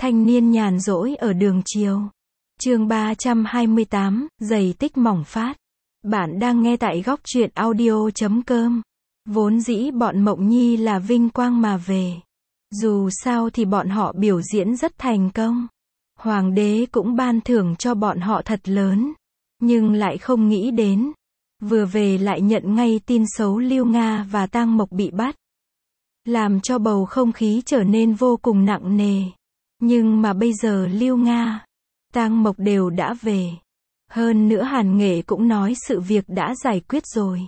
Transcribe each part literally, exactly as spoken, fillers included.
Thanh niên nhàn rỗi ở đường chiều. Chương ba trăm hai mươi tám, giày tích mỏng phát. Bạn đang nghe tại góc truyện audio chấm com. Vốn dĩ bọn Mộng Nhi là vinh quang mà về. Dù sao thì bọn họ biểu diễn rất thành công. Hoàng đế cũng ban thưởng cho bọn họ thật lớn. Nhưng lại không nghĩ đến. Vừa về lại nhận ngay tin xấu Lưu Nga và Tang Mộc bị bắt. Làm cho bầu không khí trở nên vô cùng nặng nề. Nhưng mà bây giờ Lưu Nga, Tang Mộc đều đã về. Hơn nữa Hàn Nghệ cũng nói sự việc đã giải quyết rồi.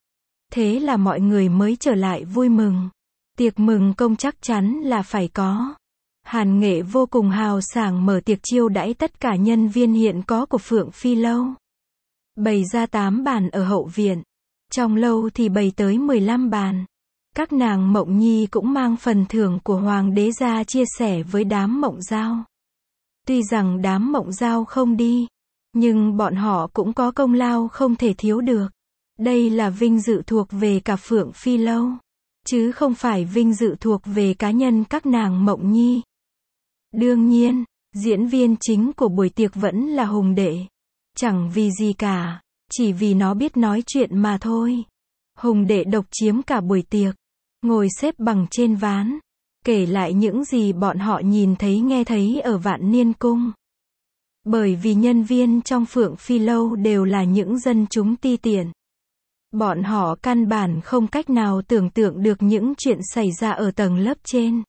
Thế là mọi người mới trở lại vui mừng. Tiệc mừng công chắc chắn là phải có. Hàn Nghệ vô cùng hào sảng mở tiệc chiêu đãi tất cả nhân viên hiện có của Phượng Phi Lâu. Bày ra tám bàn ở hậu viện. Trong lâu thì bày tới mười lăm bàn. Các nàng Mộng Nhi cũng mang phần thưởng của Hoàng đế ra chia sẻ với đám Mộng Giao. Tuy rằng đám Mộng Giao không đi, nhưng bọn họ cũng có công lao không thể thiếu được. Đây là vinh dự thuộc về cả Phượng Phi Lâu, chứ không phải vinh dự thuộc về cá nhân các nàng Mộng Nhi. Đương nhiên, diễn viên chính của buổi tiệc vẫn là Hùng Đệ. Chẳng vì gì cả, chỉ vì nó biết nói chuyện mà thôi. Hùng Đệ độc chiếm cả buổi tiệc, ngồi xếp bằng trên ván, kể lại những gì bọn họ nhìn thấy nghe thấy ở Vạn Niên Cung. Bởi vì nhân viên trong Phượng Phi Lâu đều là những dân chúng ti tiện. Bọn họ căn bản không cách nào tưởng tượng được những chuyện xảy ra ở tầng lớp trên.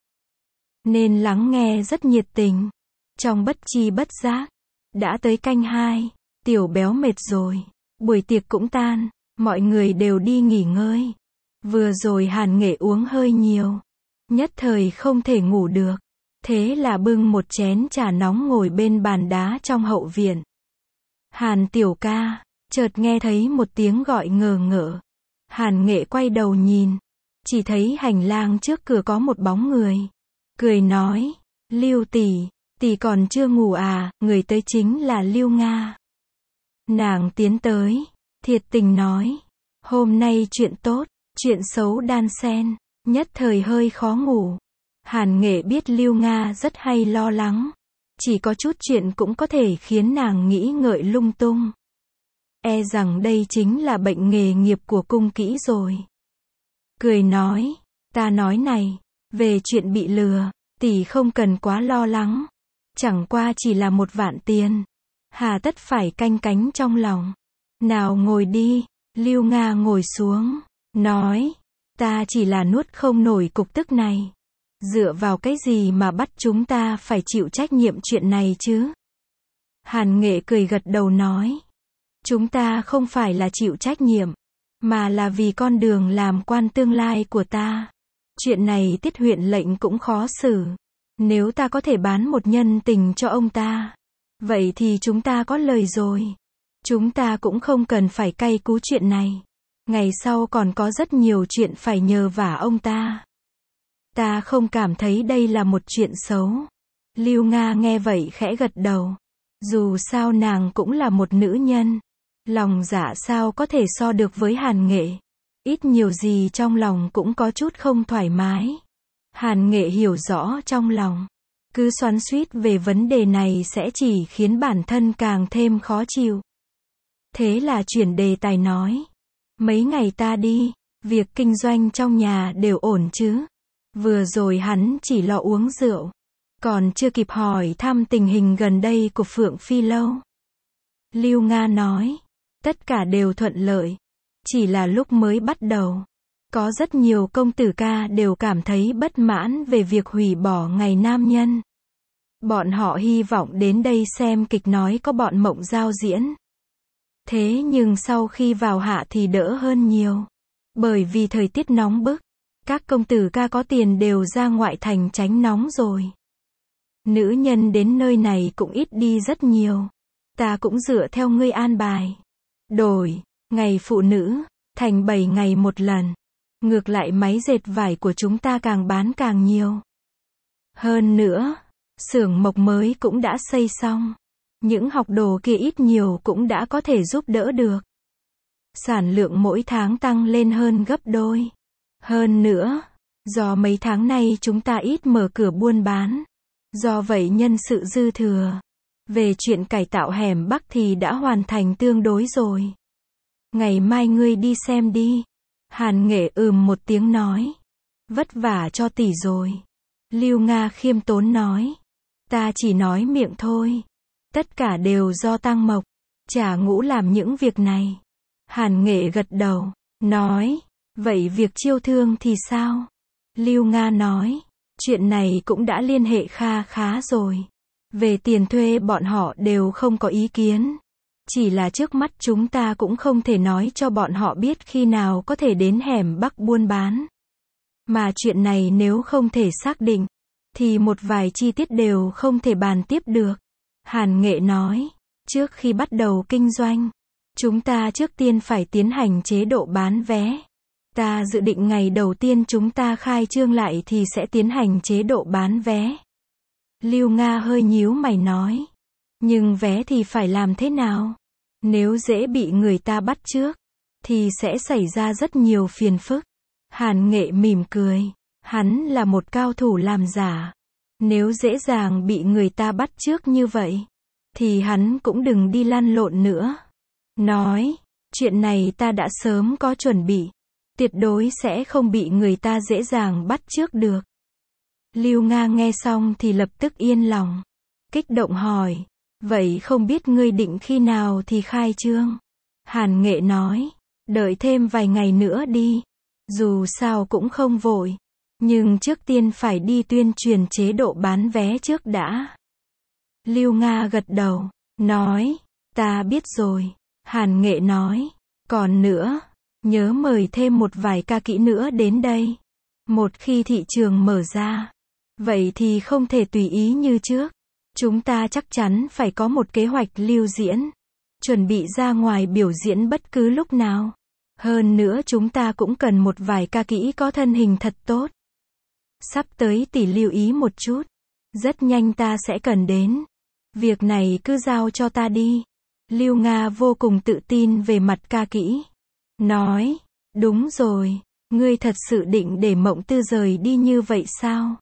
Nên lắng nghe rất nhiệt tình. Trong bất chi bất giác, đã tới canh hai, Tiểu Béo mệt rồi. Buổi tiệc cũng tan, mọi người đều đi nghỉ ngơi. Vừa rồi Hàn Nghệ uống hơi nhiều, nhất thời không thể ngủ được. Thế là bưng một chén trà nóng ngồi bên bàn đá trong hậu viện. Hàn tiểu ca, chợt nghe thấy một tiếng gọi ngờ ngợ. Hàn Nghệ quay đầu nhìn, chỉ thấy hành lang trước cửa có một bóng người. Cười nói, Lưu tỷ, tỷ còn chưa ngủ à, người tới chính là Lưu Nga. Nàng tiến tới, thiệt tình nói, hôm nay chuyện tốt, chuyện xấu đan xen, nhất thời hơi khó ngủ. Hàn Nghệ biết Lưu Nga rất hay lo lắng. Chỉ có chút chuyện cũng có thể khiến nàng nghĩ ngợi lung tung. E rằng đây chính là bệnh nghề nghiệp của cung kỹ rồi. Cười nói, ta nói này, về chuyện bị lừa, tỷ không cần quá lo lắng. Chẳng qua chỉ là một vạn tiền. Hà tất phải canh cánh trong lòng. Nào ngồi đi, Lưu Nga ngồi xuống, nói, ta chỉ là nuốt không nổi cục tức này. Dựa vào cái gì mà bắt chúng ta phải chịu trách nhiệm chuyện này chứ? Hàn Nghệ cười gật đầu nói, chúng ta không phải là chịu trách nhiệm, mà là vì con đường làm quan tương lai của ta. Chuyện này Tiết huyện lệnh cũng khó xử. Nếu ta có thể bán một nhân tình cho ông ta, vậy thì chúng ta có lời rồi. Chúng ta cũng không cần phải cay cú chuyện này. Ngày sau còn có rất nhiều chuyện phải nhờ vả ông ta. Ta không cảm thấy đây là một chuyện xấu. Lưu Nga nghe vậy khẽ gật đầu. Dù sao nàng cũng là một nữ nhân. Lòng dạ sao có thể so được với Hàn Nghệ. Ít nhiều gì trong lòng cũng có chút không thoải mái. Hàn Nghệ hiểu rõ trong lòng. Cứ xoắn xuýt về vấn đề này sẽ chỉ khiến bản thân càng thêm khó chịu. Thế là chuyển đề tài nói. Mấy ngày ta đi, việc kinh doanh trong nhà đều ổn chứ? Vừa rồi hắn chỉ lo uống rượu, còn chưa kịp hỏi thăm tình hình gần đây của Phượng Phi Lâu. Lưu Nga nói, tất cả đều thuận lợi, chỉ là lúc mới bắt đầu, có rất nhiều công tử ca đều cảm thấy bất mãn về việc hủy bỏ ngày nam nhân. Bọn họ hy vọng đến đây xem kịch nói có bọn Mộng Giao diễn. Thế nhưng sau khi vào hạ thì đỡ hơn nhiều, bởi vì thời tiết nóng bức. Các công tử ca có tiền đều ra ngoại thành tránh nóng rồi. Nữ nhân đến nơi này cũng ít đi rất nhiều. Ta cũng dựa theo ngươi an bài. Đổi, ngày phụ nữ, thành bảy ngày một lần. Ngược lại máy dệt vải của chúng ta càng bán càng nhiều. Hơn nữa, xưởng mộc mới cũng đã xây xong. Những học đồ kia ít nhiều cũng đã có thể giúp đỡ được. Sản lượng mỗi tháng tăng lên hơn gấp đôi. Hơn nữa, do mấy tháng nay chúng ta ít mở cửa buôn bán, Do vậy nhân sự dư thừa. Về chuyện cải tạo hẻm Bắc thì đã hoàn thành tương đối rồi. Ngày mai ngươi đi xem đi. Hàn Nghệ ừm một tiếng nói. Vất vả cho tỷ rồi. Lưu Nga khiêm tốn nói. Ta chỉ nói miệng thôi. Tất cả đều do Tăng Mộc, Trà Ngũ làm những việc này. Hàn Nghệ gật đầu, nói. Vậy việc chiêu thương thì sao? Lưu Nga nói. Chuyện này cũng đã liên hệ kha khá rồi. Về tiền thuê bọn họ đều không có ý kiến. Chỉ là trước mắt chúng ta cũng không thể nói cho bọn họ biết khi nào có thể đến hẻm Bắc buôn bán. Mà chuyện này nếu không thể xác định, thì một vài chi tiết đều không thể bàn tiếp được. Hàn Nghệ nói, trước khi bắt đầu kinh doanh, chúng ta trước tiên phải tiến hành chế độ bán vé. Ta dự định ngày đầu tiên chúng ta khai trương lại thì sẽ tiến hành chế độ bán vé. Lưu Nga hơi nhíu mày nói. Nhưng vé thì phải làm thế nào? Nếu dễ bị người ta bắt chước, thì sẽ xảy ra rất nhiều phiền phức. Hàn Nghệ mỉm cười. Hắn là một cao thủ làm giả. Nếu dễ dàng bị người ta bắt chước như vậy, thì hắn cũng đừng đi lăn lộn nữa. Nói, chuyện này ta đã sớm có chuẩn bị. Tuyệt đối sẽ không bị người ta dễ dàng bắt chước được. Lưu Nga nghe xong thì lập tức yên lòng. Kích động hỏi, vậy không biết ngươi định khi nào thì khai trương? Hàn Nghệ nói, đợi thêm vài ngày nữa đi. Dù sao cũng không vội. Nhưng trước tiên phải đi tuyên truyền chế độ bán vé trước đã. Lưu Nga gật đầu, nói, ta biết rồi. Hàn Nghệ nói, còn nữa, nhớ mời thêm một vài ca kỹ nữa đến đây. Một khi thị trường mở ra, vậy thì không thể tùy ý như trước. Chúng ta chắc chắn phải có một kế hoạch lưu diễn, chuẩn bị ra ngoài biểu diễn bất cứ lúc nào. Hơn nữa chúng ta cũng cần một vài ca kỹ có thân hình thật tốt. Sắp tới tỷ lưu ý một chút. Rất nhanh ta sẽ cần đến. Việc này cứ giao cho ta đi. Lưu Nga vô cùng tự tin về mặt ca kỹ. Nói, đúng rồi, ngươi thật sự định để Mộng Tư rời đi như vậy sao?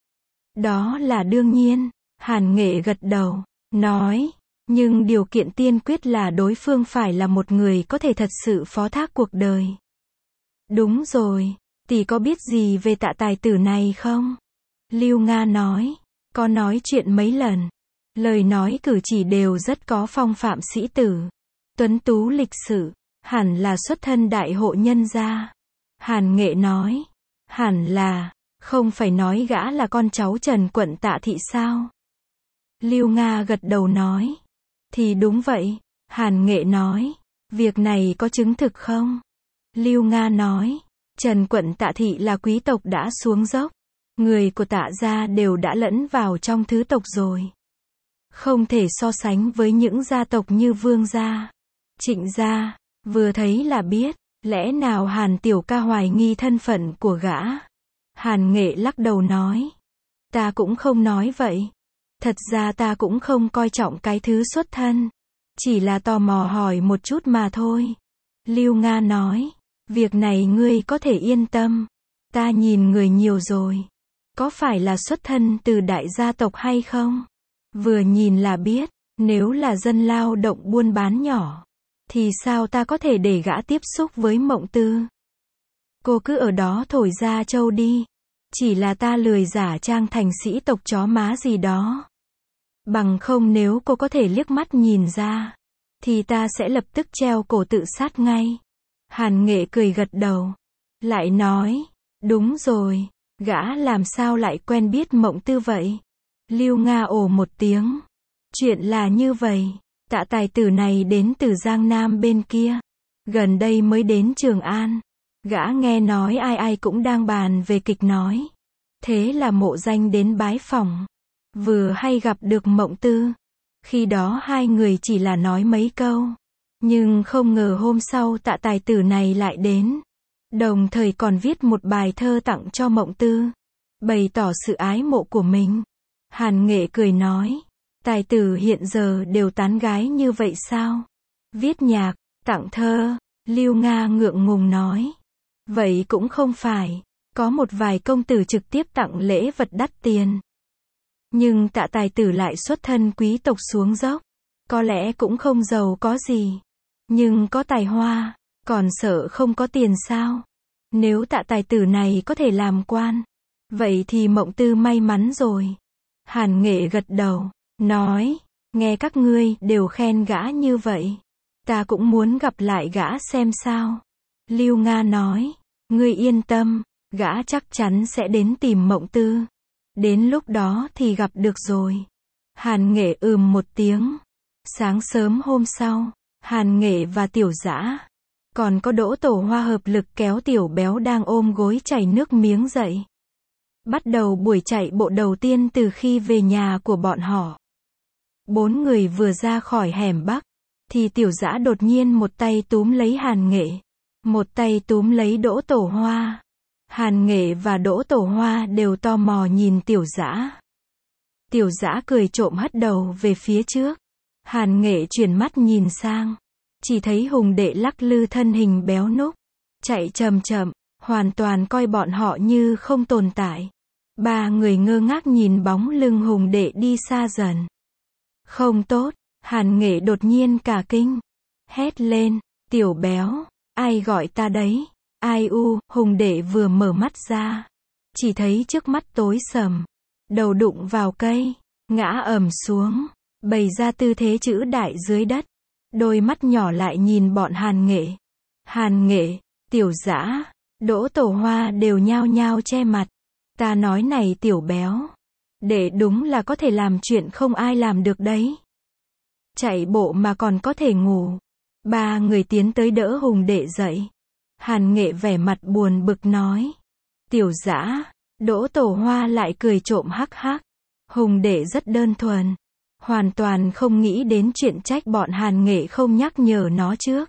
Đó là đương nhiên. Hàn Nghệ gật đầu, nói, nhưng điều kiện tiên quyết là đối phương phải là một người có thể thật sự phó thác cuộc đời. Đúng rồi, tỷ có biết gì về Tạ tài tử này không? Lưu Nga nói, có nói chuyện mấy lần. Lời nói cử chỉ đều rất có phong phạm sĩ tử. Tuấn tú lịch sự, hẳn là xuất thân đại hộ nhân gia. Hàn Nghệ nói, hẳn là, không phải nói gã là con cháu Trần quận Tạ thị sao? Lưu Nga gật đầu nói, thì đúng vậy. Hàn Nghệ nói, việc này có chứng thực không? Lưu Nga nói, Trần quận Tạ thị là quý tộc đã xuống dốc. Người của Tạ gia đều đã lẫn vào trong thứ tộc rồi. Không thể so sánh với những gia tộc như Vương gia, Trịnh gia. Vừa thấy là biết, lẽ nào Hàn tiểu ca hoài nghi thân phận của gã? Hàn Nghệ lắc đầu nói, ta cũng không nói vậy. Thật ra ta cũng không coi trọng cái thứ xuất thân. Chỉ là tò mò hỏi một chút mà thôi. Lưu Nga nói, việc này ngươi có thể yên tâm. Ta nhìn người nhiều rồi. Có phải là xuất thân từ đại gia tộc hay không? Vừa nhìn là biết, nếu là dân lao động buôn bán nhỏ, thì sao ta có thể để gã tiếp xúc với Mộng Tư? Cô cứ ở đó thổi ra trâu đi. Chỉ là ta lười giả trang thành sĩ tộc chó má gì đó. Bằng không nếu cô có thể liếc mắt nhìn ra, thì ta sẽ lập tức treo cổ tự sát ngay. Hàn Nghệ cười gật đầu. Lại nói, đúng rồi, gã làm sao lại quen biết Mộng Tư vậy? Lưu Nga ồ một tiếng. Chuyện là như vậy, Tạ tài tử này đến từ Giang Nam bên kia. Gần đây mới đến Trường An. Gã nghe nói ai ai cũng đang bàn về kịch nói. Thế là mộ danh đến bái phỏng. Vừa hay gặp được Mộng Tư. Khi đó hai người chỉ là nói mấy câu. Nhưng không ngờ hôm sau Tạ tài tử này lại đến. Đồng thời còn viết một bài thơ tặng cho Mộng Tư. Bày tỏ sự ái mộ của mình. Hàn Nghệ cười nói. Tài tử hiện giờ đều tán gái như vậy sao? Viết nhạc, tặng thơ. Lưu Nga ngượng ngùng nói. Vậy cũng không phải. Có một vài công tử trực tiếp tặng lễ vật đắt tiền. Nhưng Tạ tài tử lại xuất thân quý tộc xuống dốc. Có lẽ cũng không giàu có gì. Nhưng có tài hoa, còn sợ không có tiền sao? Nếu Tạ tài tử này có thể làm quan, vậy thì Mộng Tư may mắn rồi. Hàn Nghệ gật đầu, nói, nghe các ngươi đều khen gã như vậy. Ta cũng muốn gặp lại gã xem sao. Lưu Nga nói, ngươi yên tâm, gã chắc chắn sẽ đến tìm Mộng Tư. Đến lúc đó thì gặp được rồi. Hàn Nghệ ừm một tiếng. Sáng sớm hôm sau, Hàn Nghệ và Tiểu Dã, còn có Đỗ Tổ Hoa hợp lực kéo Tiểu Béo đang ôm gối chảy nước miếng dậy. Bắt đầu buổi chạy bộ đầu tiên từ khi về nhà của bọn họ. Bốn người vừa ra khỏi hẻm Bắc, thì Tiểu Dã đột nhiên một tay túm lấy Hàn Nghệ, một tay túm lấy Đỗ Tổ Hoa. Hàn Nghệ và Đỗ Tổ Hoa đều tò mò nhìn Tiểu Dã. Tiểu Dã cười trộm hất đầu về phía trước. Hàn Nghệ chuyển mắt nhìn sang, chỉ thấy Hùng Đệ lắc lư thân hình béo núc, chạy chậm chậm, hoàn toàn coi bọn họ như không tồn tại. Ba người ngơ ngác nhìn bóng lưng Hùng Đệ đi xa dần. Không tốt, Hàn Nghệ đột nhiên cả kinh, hét lên, Tiểu Béo, ai gọi ta đấy? Ai u, Hùng Đệ vừa mở mắt ra, chỉ thấy trước mắt tối sầm, đầu đụng vào cây, ngã ầm xuống, bày ra tư thế chữ đại dưới đất. Đôi mắt nhỏ lại nhìn bọn Hàn Nghệ. Hàn Nghệ, Tiểu Dã, Đỗ Tổ Hoa đều nhao nhao che mặt. Ta nói này Tiểu Béo, đệ đúng là có thể làm chuyện không ai làm được đấy. Chạy bộ mà còn có thể ngủ. Ba người tiến tới đỡ Hùng Đệ dậy. Hàn Nghệ vẻ mặt buồn bực nói. Tiểu Dã, Đỗ Tổ Hoa lại cười trộm hắc hắc. Hùng Đệ rất đơn thuần, hoàn toàn không nghĩ đến chuyện trách bọn Hàn Nghệ không nhắc nhở nó trước.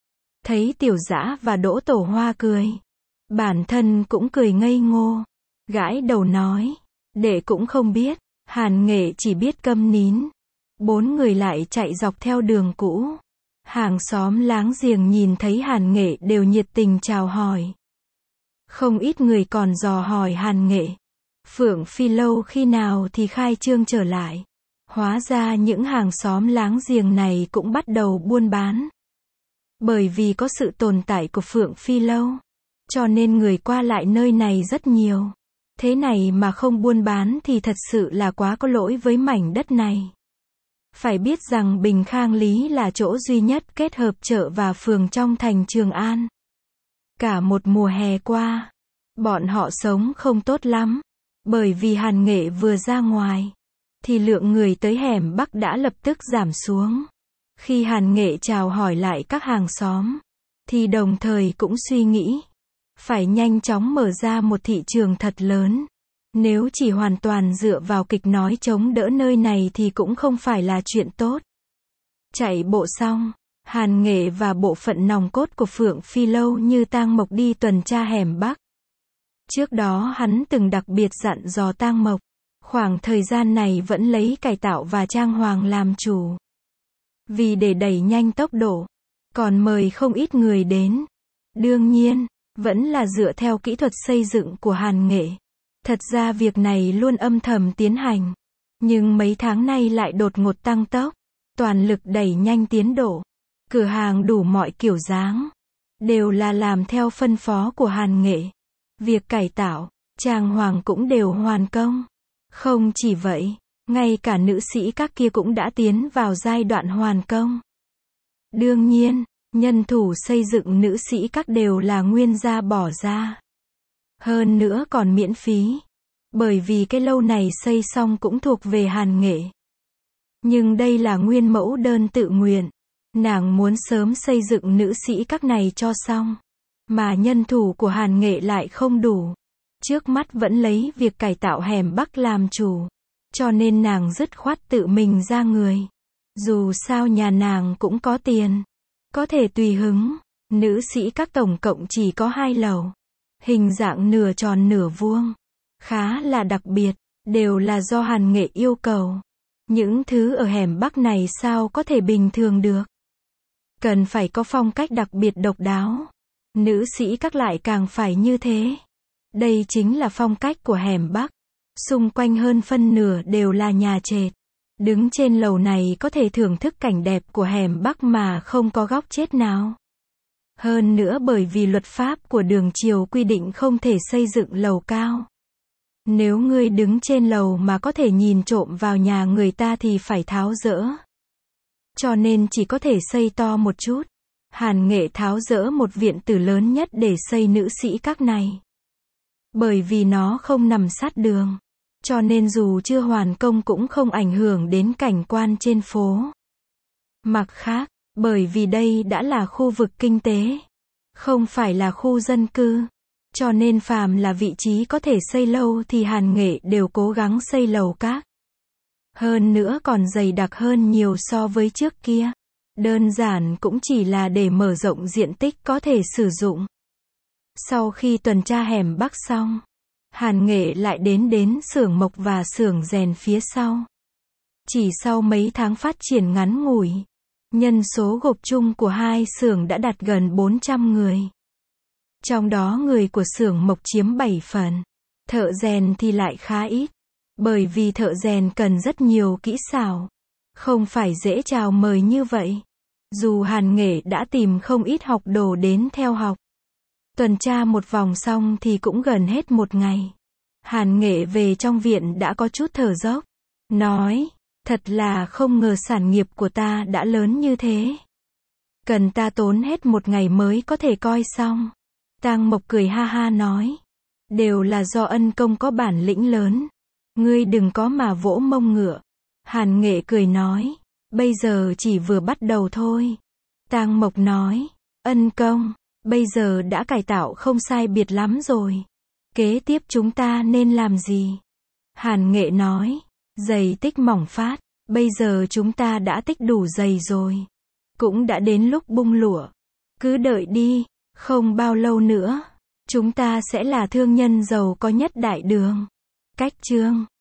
Thấy Tiểu Dã và Đỗ Tổ Hoa cười, bản thân cũng cười ngây ngô, gãi đầu nói, đệ cũng không biết. Hàn Nghệ chỉ biết câm nín. Bốn người lại chạy dọc theo đường cũ. Hàng xóm láng giềng nhìn thấy Hàn Nghệ đều nhiệt tình chào hỏi. Không ít người còn dò hỏi Hàn Nghệ, Phượng Phi lâu khi nào thì khai trương trở lại. Hóa ra những hàng xóm láng giềng này cũng bắt đầu buôn bán. Bởi vì có sự tồn tại của Phượng Phi lâu, cho nên người qua lại nơi này rất nhiều. Thế này mà không buôn bán thì thật sự là quá có lỗi với mảnh đất này. Phải biết rằng Bình Khang Lý là chỗ duy nhất kết hợp chợ và phường trong thành Trường An. Cả một mùa hè qua, bọn họ sống không tốt lắm. Bởi vì Hàn Nghệ vừa ra ngoài, thì lượng người tới hẻm Bắc đã lập tức giảm xuống. Khi Hàn Nghệ chào hỏi lại các hàng xóm, thì đồng thời cũng suy nghĩ, phải nhanh chóng mở ra một thị trường thật lớn. Nếu chỉ hoàn toàn dựa vào kịch nói chống đỡ nơi này thì cũng không phải là chuyện tốt. Chạy bộ xong, Hàn Nghệ và bộ phận nòng cốt của Phượng Phi lâu như Tang Mộc đi tuần tra hẻm Bắc. Trước đó hắn từng đặc biệt dặn dò Tang Mộc, khoảng thời gian này vẫn lấy cải tạo và trang hoàng làm chủ. Vì để đẩy nhanh tốc độ, còn mời không ít người đến. Đương nhiên, vẫn là dựa theo kỹ thuật xây dựng của Hàn Nghệ. Thật ra việc này luôn âm thầm tiến hành, nhưng mấy tháng nay lại đột ngột tăng tốc, toàn lực đẩy nhanh tiến độ. Cửa hàng đủ mọi kiểu dáng, đều là làm theo phân phó của Hàn Nghệ. Việc cải tạo, trang hoàng cũng đều hoàn công. Không chỉ vậy, ngay cả nữ sĩ các kia cũng đã tiến vào giai đoạn hoàn công. Đương nhiên, nhân thủ xây dựng nữ sĩ các đều là nguyên gia bỏ ra. Hơn nữa còn miễn phí. Bởi vì cái lâu này xây xong cũng thuộc về Hàn Nghệ. Nhưng đây là nguyên mẫu đơn tự nguyện. Nàng muốn sớm xây dựng nữ sĩ các này cho xong. Mà nhân thủ của Hàn Nghệ lại không đủ. Trước mắt vẫn lấy việc cải tạo hẻm Bắc làm chủ. Cho nên nàng dứt khoát tự mình ra người. Dù sao nhà nàng cũng có tiền. Có thể tùy hứng. Nữ sĩ các tổng cộng chỉ có hai lầu. Hình dạng nửa tròn nửa vuông. Khá là đặc biệt. Đều là do Hàn Nghệ yêu cầu. Những thứ ở hẻm Bắc này sao có thể bình thường được. Cần phải có phong cách đặc biệt độc đáo. Nữ sĩ các lại càng phải như thế. Đây chính là phong cách của hẻm Bắc. Xung quanh hơn phân nửa đều là nhà trệt. Đứng trên lầu này có thể thưởng thức cảnh đẹp của hẻm Bắc mà không có góc chết nào. Hơn nữa bởi vì luật pháp của Đường Chiều quy định không thể xây dựng lầu cao. Nếu ngươi đứng trên lầu mà có thể nhìn trộm vào nhà người ta thì phải tháo dỡ. Cho nên chỉ có thể xây to một chút. Hàn Nghệ tháo dỡ một viện tử lớn nhất để xây nữ sĩ các này. Bởi vì nó không nằm sát đường. Cho nên dù chưa hoàn công cũng không ảnh hưởng đến cảnh quan trên phố. Mặt khác, bởi vì đây đã là khu vực kinh tế, không phải là khu dân cư. Cho nên phàm là vị trí có thể xây lâu thì Hàn Nghệ đều cố gắng xây lầu các. Hơn nữa còn dày đặc hơn nhiều so với trước kia. Đơn giản cũng chỉ là để mở rộng diện tích có thể sử dụng. Sau khi tuần tra hẻm Bắc xong, Hàn Nghệ lại đến đến xưởng mộc và xưởng rèn phía sau. Chỉ sau mấy tháng phát triển ngắn ngủi, nhân số gộp chung của hai xưởng đã đạt gần bốn trăm người. Trong đó người của xưởng mộc chiếm bảy phần. Thợ rèn thì lại khá ít. Bởi vì thợ rèn cần rất nhiều kỹ xảo. Không phải dễ chào mời như vậy. Dù Hàn Nghệ đã tìm không ít học đồ đến theo học. Tuần tra một vòng xong thì cũng gần hết một ngày. Hàn Nghệ về trong viện đã có chút thở dốc. Nói, thật là không ngờ sản nghiệp của ta đã lớn như thế. Cần ta tốn hết một ngày mới có thể coi xong. Tang Mộc cười ha ha nói. Đều là do ân công có bản lĩnh lớn. Ngươi đừng có mà vỗ mông ngựa. Hàn Nghệ cười nói. Bây giờ chỉ vừa bắt đầu thôi. Tang Mộc nói. Ân công, bây giờ đã cải tạo không sai biệt lắm rồi. Kế tiếp chúng ta nên làm gì? Hàn Nghệ nói. Giày tích mỏng phát. Bây giờ chúng ta đã tích đủ giày rồi. Cũng đã đến lúc bung lụa. Cứ đợi đi. Không bao lâu nữa, chúng ta sẽ là thương nhân giàu có nhất đại đường. Cách chương